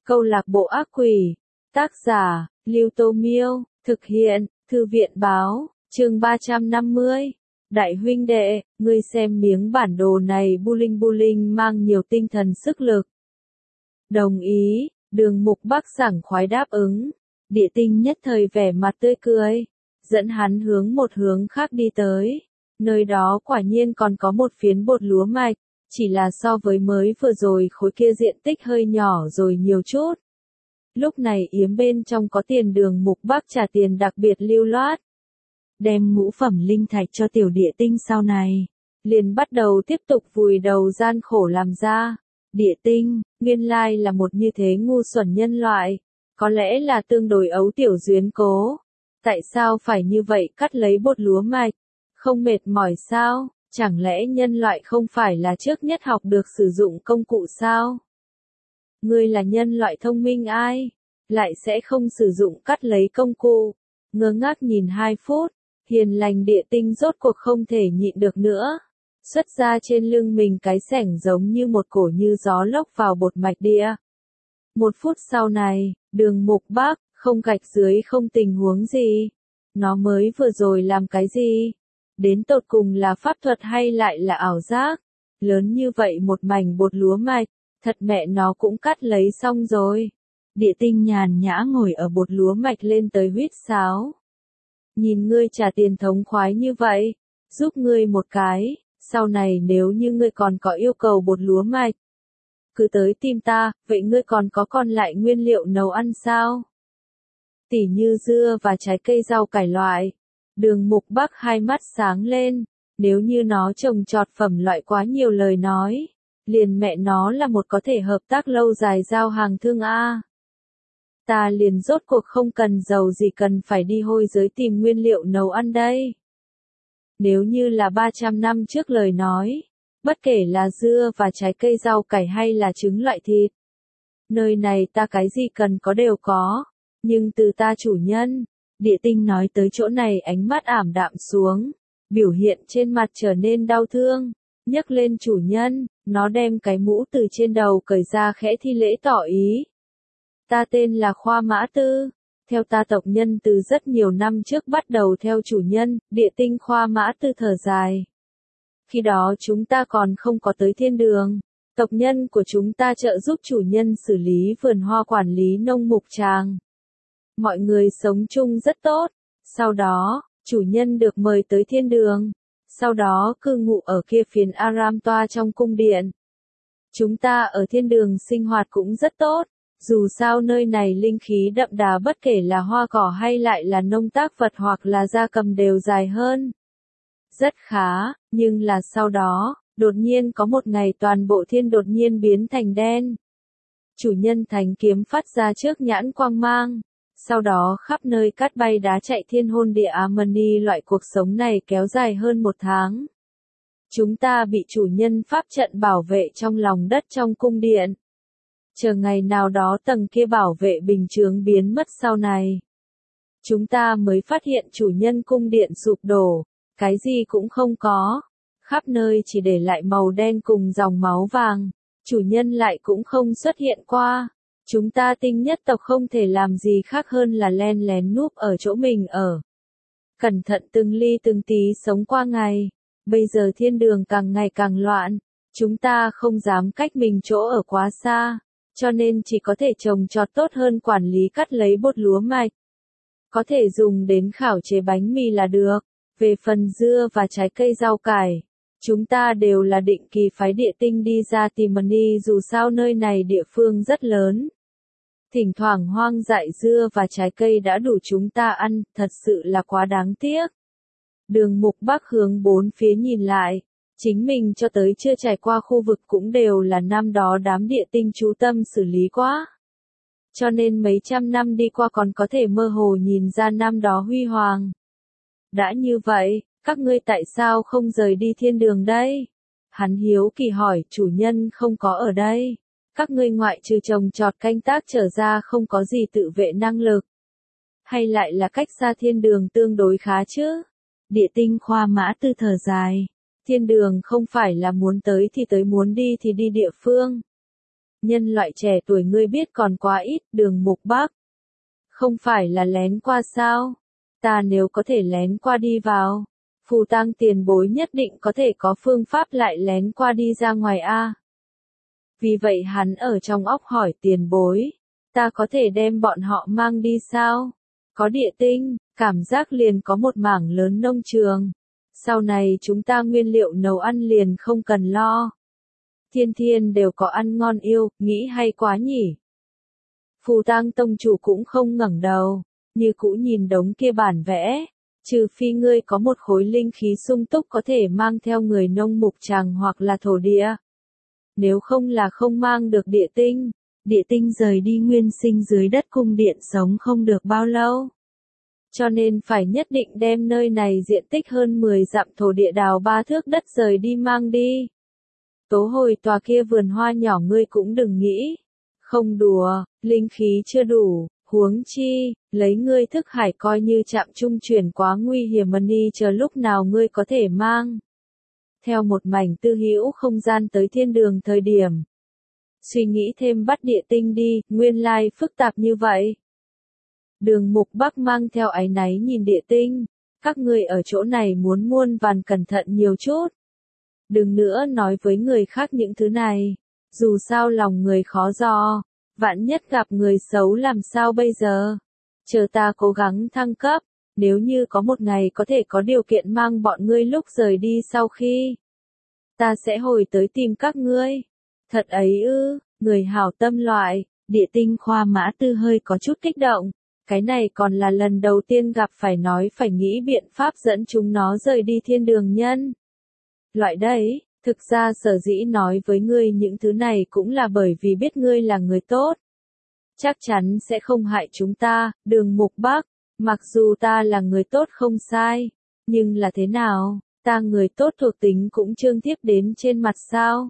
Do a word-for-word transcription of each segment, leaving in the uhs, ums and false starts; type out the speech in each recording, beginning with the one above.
Câu lạc bộ ác quỷ. Tác giả, Lưu Tô Miêu. Thực hiện, Thư viện Báo. Chương ba trăm năm mươi. Đại huynh đệ, ngươi xem miếng bản đồ này bling bling mang nhiều tinh thần sức lực. Đồng ý, Đường Mục Bắc sảng khoái đáp ứng. Địa Tinh nhất thời vẻ mặt tươi cười, dẫn hắn hướng một hướng khác đi tới. Nơi đó quả nhiên còn có một phiến bột lúa mạch, chỉ là so với mới vừa rồi khối kia diện tích hơi nhỏ rồi nhiều chút. Lúc này yếm bên trong có tiền Đường Mục Bắc trả tiền đặc biệt lưu loát. Đem ngũ phẩm linh thạch cho tiểu địa tinh sau này, liền bắt đầu tiếp tục vùi đầu gian khổ làm ra. Địa tinh, nguyên lai là một như thế ngu xuẩn nhân loại, có lẽ là tương đối ấu tiểu duyên cố. Tại sao phải như vậy cắt lấy bột lúa mạch? Không mệt mỏi sao? Chẳng lẽ nhân loại không phải là trước nhất học được sử dụng công cụ sao? Ngươi là nhân loại thông minh ai? Lại sẽ không sử dụng cắt lấy công cụ? Ngơ ngác nhìn hai phút, hiền lành địa tinh rốt cuộc không thể nhịn được nữa. Xuất ra trên lưng mình cái xẻng giống như một cổ như gió lốc vào bột mạch địa. Một phút sau này, Đường Mục Bắc, không gạch dưới không tình huống gì. Nó mới vừa rồi làm cái gì? Đến tột cùng là pháp thuật hay lại là ảo giác? Lớn như vậy một mảnh bột lúa mạch, thật mẹ nó cũng cắt lấy xong rồi. Địa tinh nhàn nhã ngồi ở bột lúa mạch lên tới huýt sáo. Nhìn ngươi trả tiền thống khoái như vậy, giúp ngươi một cái, sau này nếu như ngươi còn có yêu cầu bột lúa mạch, cứ tới tìm ta, vậy ngươi còn có còn lại nguyên liệu nấu ăn sao? Tỉ như dưa và trái cây rau cải loại. Đường Mục Bắc hai mắt sáng lên, nếu như nó trồng trọt phẩm loại quá nhiều lời nói, liền mẹ nó là một có thể hợp tác lâu dài giao hàng thương A. Ta liền rốt cuộc không cần giàu gì cần phải đi hôi giới tìm nguyên liệu nấu ăn đây. Nếu như là ba trăm năm trước lời nói, bất kể là dưa và trái cây rau cải hay là trứng loại thịt, nơi này ta cái gì cần có đều có, nhưng từ ta chủ nhân, địa tinh nói tới chỗ này ánh mắt ảm đạm xuống, biểu hiện trên mặt trở nên đau thương, nhấc lên chủ nhân, nó đem cái mũ từ trên đầu cởi ra khẽ thi lễ tỏ ý. Ta tên là Khoa Mã Tư, theo ta tộc nhân từ rất nhiều năm trước bắt đầu theo chủ nhân, địa tinh Khoa Mã Tư thở dài. Khi đó chúng ta còn không có tới thiên đường, tộc nhân của chúng ta trợ giúp chủ nhân xử lý vườn hoa quản lý nông mục tràng. Mọi người sống chung rất tốt, sau đó, chủ nhân được mời tới thiên đường, sau đó cư ngụ ở kia phiến Aram Toa trong cung điện. Chúng ta ở thiên đường sinh hoạt cũng rất tốt. Dù sao nơi này linh khí đậm đà bất kể là hoa cỏ hay lại là nông tác vật hoặc là gia cầm đều dài hơn. Rất khá, nhưng là sau đó, đột nhiên có một ngày toàn bộ thiên đột nhiên biến thành đen. Chủ nhân thánh kiếm phát ra trước nhãn quang mang, sau đó khắp nơi cát bay đá chạy thiên hôn địa Amani loại cuộc sống này kéo dài hơn một tháng. Chúng ta bị chủ nhân pháp trận bảo vệ trong lòng đất trong cung điện. Chờ ngày nào đó tầng kia bảo vệ bình chướng biến mất sau này. Chúng ta mới phát hiện chủ nhân cung điện sụp đổ, cái gì cũng không có. Khắp nơi chỉ để lại màu đen cùng dòng máu vàng, chủ nhân lại cũng không xuất hiện qua. Chúng ta tinh nhất tộc không thể làm gì khác hơn là len lén núp ở chỗ mình ở. Cẩn thận từng ly từng tí sống qua ngày. Bây giờ thiên đường càng ngày càng loạn, chúng ta không dám cách mình chỗ ở quá xa. Cho nên chỉ có thể trồng trọt tốt hơn quản lý cắt lấy bột lúa mạch. Có thể dùng đến khảo chế bánh mì là được. Về phần dưa và trái cây rau cải, chúng ta đều là định kỳ phái địa tinh đi ra tìm money dù sao nơi này địa phương rất lớn. Thỉnh thoảng hoang dại dưa và trái cây đã đủ chúng ta ăn, thật sự là quá đáng tiếc. Đường Mục Bắc hướng bốn phía nhìn lại. Chính mình cho tới chưa trải qua khu vực cũng đều là năm đó đám địa tinh chú tâm xử lý quá. Cho nên mấy trăm năm đi qua còn có thể mơ hồ nhìn ra năm đó huy hoàng. Đã như vậy, các ngươi tại sao không rời đi thiên đường đây? Hắn hiếu kỳ hỏi, chủ nhân không có ở đây. Các ngươi ngoại trừ trồng trọt canh tác trở ra không có gì tự vệ năng lực. Hay lại là cách xa thiên đường tương đối khá chứ? Địa tinh Khoa Mã Tư thở dài. Thiên đường không phải là muốn tới thì tới muốn đi thì đi địa phương. nhân loại trẻ tuổi ngươi biết còn quá ít, Đường Mục Bắc. Không phải là lén qua sao? Ta nếu có thể lén qua đi vào, Phù Tang tiền bối nhất định có thể có phương pháp lại lén qua đi ra ngoài a. Vì vậy hắn ở trong óc hỏi tiền bối, ta có thể đem bọn họ mang đi sao? Có địa tinh, cảm giác liền có một mảng lớn nông trường. Sau này chúng ta nguyên liệu nấu ăn liền không cần lo. Thiên thiên đều có ăn ngon yêu, nghĩ hay quá nhỉ. Phù Tang tông chủ cũng không ngẩng đầu, như cũ nhìn đống kia bản vẽ. Trừ phi ngươi có một khối linh khí sung túc có thể mang theo người nông mục tràng hoặc là thổ địa. Nếu không là không mang được địa tinh. Địa tinh rời đi nguyên sinh dưới đất cung điện sống không được bao lâu. Cho nên phải nhất định đem nơi này diện tích hơn mười dặm thổ địa đào ba thước đất rời đi mang đi. Tố hồi tòa kia vườn hoa nhỏ ngươi cũng đừng nghĩ. Không đùa, linh khí chưa đủ, huống chi, lấy ngươi thức hải coi như chạm trung chuyển quá nguy hiểm mani chờ lúc nào ngươi có thể mang. Theo một mảnh tư hữu không gian tới thiên đường thời điểm. Suy nghĩ thêm bắt địa tinh đi, nguyên lai phức tạp như vậy. Đường Mục Bắc mang theo áy náy nhìn địa tinh, các ngươi ở chỗ này muốn muôn vàn cẩn thận nhiều chút. Đừng nữa nói với người khác những thứ này, dù sao lòng người khó dò, vạn nhất gặp người xấu làm sao bây giờ. Chờ ta cố gắng thăng cấp, nếu như có một ngày có thể có điều kiện mang bọn ngươi lúc rời đi sau khi. Ta sẽ hồi tới tìm các ngươi. Thật ấy ư, người hảo tâm loại, địa tinh Khoa Mã Tư hơi có chút kích động. Cái này còn là lần đầu tiên gặp phải nói phải nghĩ biện pháp dẫn chúng nó rời đi thiên đường nhân. Loại đấy, thực ra sở dĩ nói với ngươi những thứ này cũng là bởi vì biết ngươi là người tốt. Chắc chắn sẽ không hại chúng ta, Đường Mục Bắc, mặc dù ta là người tốt không sai, nhưng là thế nào, ta người tốt thuộc tính cũng trương tiếp đến trên mặt sao.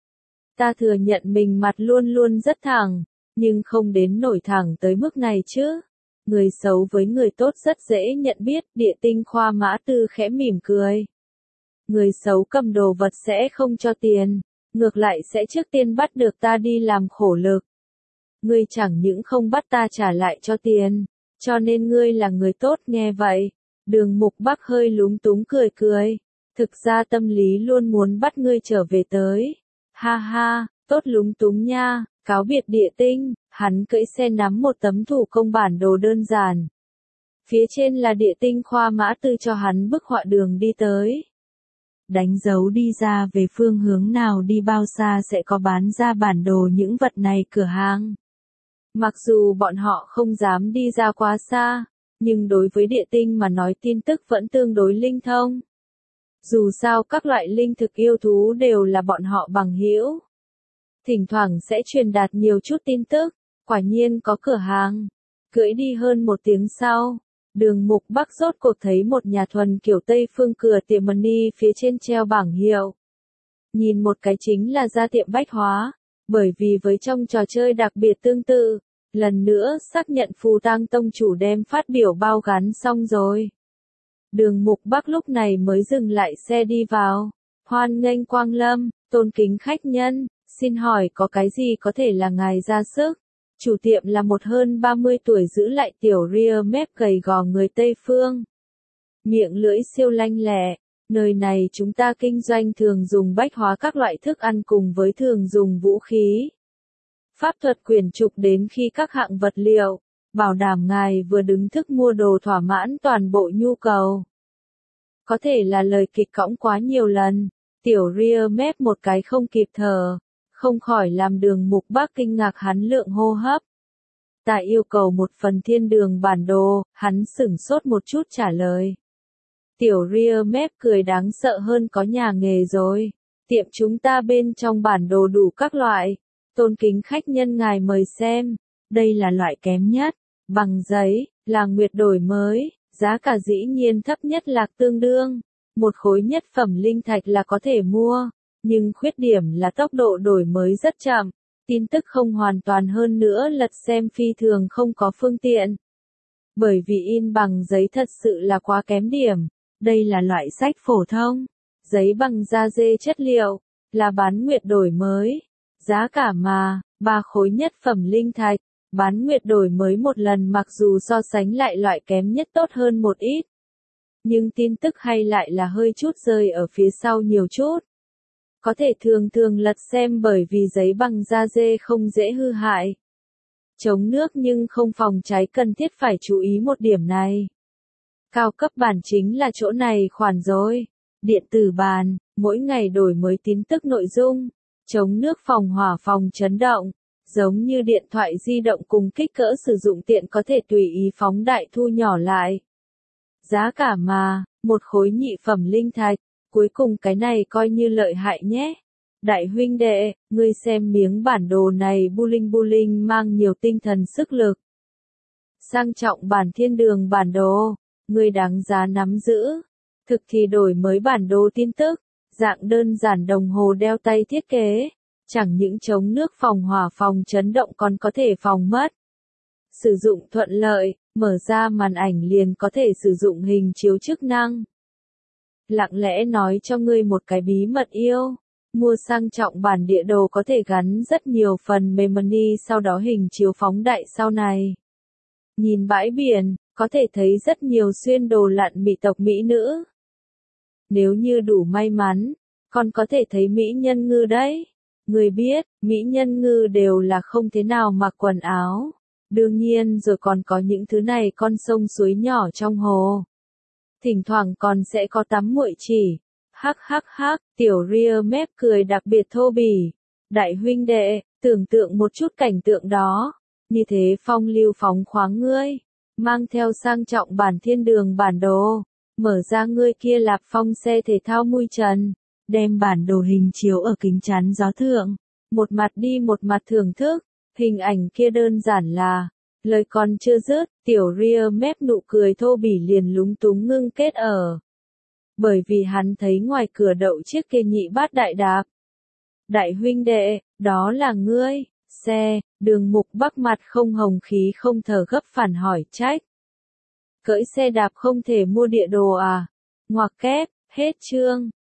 Ta thừa nhận mình mặt luôn luôn rất thẳng, nhưng không đến nổi thẳng tới mức này chứ. Người xấu với người tốt rất dễ nhận biết, địa tinh Khoa Mã Tư khẽ mỉm cười. Người xấu cầm đồ vật sẽ không cho tiền, ngược lại sẽ trước tiên bắt được ta đi làm khổ lực. Ngươi chẳng những không bắt ta trả lại cho tiền, cho nên ngươi là người tốt nghe vậy. Đường Mục Bắc hơi lúng túng cười cười. Thực ra tâm lý luôn muốn bắt ngươi trở về tới. Ha ha, tốt lúng túng nha, cáo biệt địa tinh, hắn cưỡi xe nắm một tấm thủ công bản đồ đơn giản. Phía trên là địa tinh Khoa Mã Tư cho hắn bức họa đường đi tới. Đánh dấu đi ra về phương hướng nào đi bao xa sẽ có bán ra bản đồ những vật này cửa hàng. Mặc dù bọn họ không dám đi ra quá xa, nhưng đối với địa tinh mà nói tin tức vẫn tương đối linh thông. Dù sao các loại linh thực yêu thú đều là bọn họ bằng hữu. Thỉnh thoảng sẽ truyền đạt nhiều chút tin tức, quả nhiên có cửa hàng. Cưỡi đi hơn một tiếng sau, Đường Mục Bắc rốt cuộc thấy một nhà thuần kiểu Tây phương cửa tiệm mani phía trên treo bảng hiệu. Nhìn một cái chính là ra tiệm bách hóa, bởi vì với trong trò chơi đặc biệt tương tự, lần nữa xác nhận Phù Tang tông chủ đem phát biểu bao gắn xong rồi. Đường Mục Bắc lúc này mới dừng lại xe đi vào. Hoan nghênh quang lâm, tôn kính khách nhân, xin hỏi có cái gì có thể là ngài ra sức? Chủ tiệm là một hơn ba mươi tuổi giữ lại tiểu ria mép gầy gò người Tây Phương. Miệng lưỡi siêu lanh lẹ, nơi này chúng ta kinh doanh thường dùng bách hóa các loại thức ăn cùng với thường dùng vũ khí. Pháp thuật quyển trục đến khi các hạng vật liệu, bảo đảm ngài vừa đứng thức mua đồ thỏa mãn toàn bộ nhu cầu. Có thể là lời kịch cõng quá nhiều lần, tiểu ria mép một cái không kịp thở, không khỏi làm Đường Mục Bắc kinh ngạc hắn lượng hô hấp. Ta yêu cầu một phần thiên đường bản đồ, hắn sửng sốt một chút trả lời. Tiểu ria mép cười đáng sợ hơn có nhà nghề rồi, tiệm chúng ta bên trong bản đồ đủ các loại, tôn kính khách nhân ngài mời xem, đây là loại kém nhất, bằng giấy, là nguyệt đổi mới, giá cả dĩ nhiên thấp nhất lạc tương đương, một khối nhất phẩm linh thạch là có thể mua, nhưng khuyết điểm là tốc độ đổi mới rất chậm, tin tức không hoàn toàn hơn nữa lật xem phi thường không có phương tiện. Bởi vì in bằng giấy thật sự là quá kém điểm, đây là loại sách phổ thông, giấy bằng da dê chất liệu, là bán nguyệt đổi mới, giá cả mà, Ba khối nhất phẩm linh thạch, bán nguyệt đổi mới một lần mặc dù so sánh lại loại kém nhất tốt hơn một ít. Nhưng tin tức hay lại là hơi chút rơi ở phía sau nhiều chút. Có thể thường thường lật xem bởi vì giấy bằng da dê không dễ hư hại. Chống nước nhưng không phòng cháy cần thiết phải chú ý một điểm này. Cao cấp bản chính là chỗ này khoản rồi. Điện tử bàn, mỗi ngày đổi mới tin tức nội dung. Chống nước phòng hỏa phòng chấn động. Giống như điện thoại di động cùng kích cỡ sử dụng tiện có thể tùy ý phóng đại thu nhỏ lại. Giá cả mà, một khối nhị phẩm linh thạch, cuối cùng cái này coi như lợi hại nhé. Đại huynh đệ, ngươi xem miếng bản đồ này bling bling mang nhiều tinh thần sức lực. Sang trọng bản thiên đường bản đồ, ngươi đáng giá nắm giữ. Thực thì đổi mới bản đồ tin tức, dạng đơn giản đồng hồ đeo tay thiết kế. Chẳng những chống nước phòng hỏa phòng chấn động còn có thể phòng mất. Sử dụng thuận lợi, mở ra màn ảnh liền có thể sử dụng hình chiếu chức năng. Lặng lẽ nói cho ngươi một cái bí mật yêu. Mua sang trọng bản địa đồ có thể gắn rất nhiều phần memory sau đó hình chiếu phóng đại sau này. Nhìn bãi biển, có thể thấy rất nhiều xuyên đồ lặn mỹ tộc mỹ nữ. Nếu như đủ may mắn, còn có thể thấy mỹ nhân ngư đấy. Người biết, mỹ nhân ngư đều là không thế nào mặc quần áo. Đương nhiên rồi còn có những thứ này con sông suối nhỏ trong hồ. Thỉnh thoảng còn sẽ có tắm muội chỉ. Hắc hắc hắc, tiểu ria mép cười đặc biệt thô bỉ. Đại huynh đệ, tưởng tượng một chút cảnh tượng đó. Như thế phong lưu phóng khoáng ngươi. Mang theo sang trọng bản thiên đường bản đồ. Mở ra ngươi kia lạp phong xe thể thao mui trần. Đem bản đồ hình chiếu ở kính chắn gió thượng. Một mặt đi một mặt thưởng thức. Hình ảnh kia đơn giản là. Lời còn chưa dứt, tiểu ria mép nụ cười thô bỉ liền lúng túng ngưng kết ở. Bởi vì hắn thấy ngoài cửa đậu chiếc kia nhị bát đại đạp. Đại huynh đệ, đó là ngươi, xe, đường mục bắc mặt không hồng khí không thở gấp phản hỏi trách. Cưỡi xe đạp không thể mua địa đồ à? Ngoặc kép, hết chương.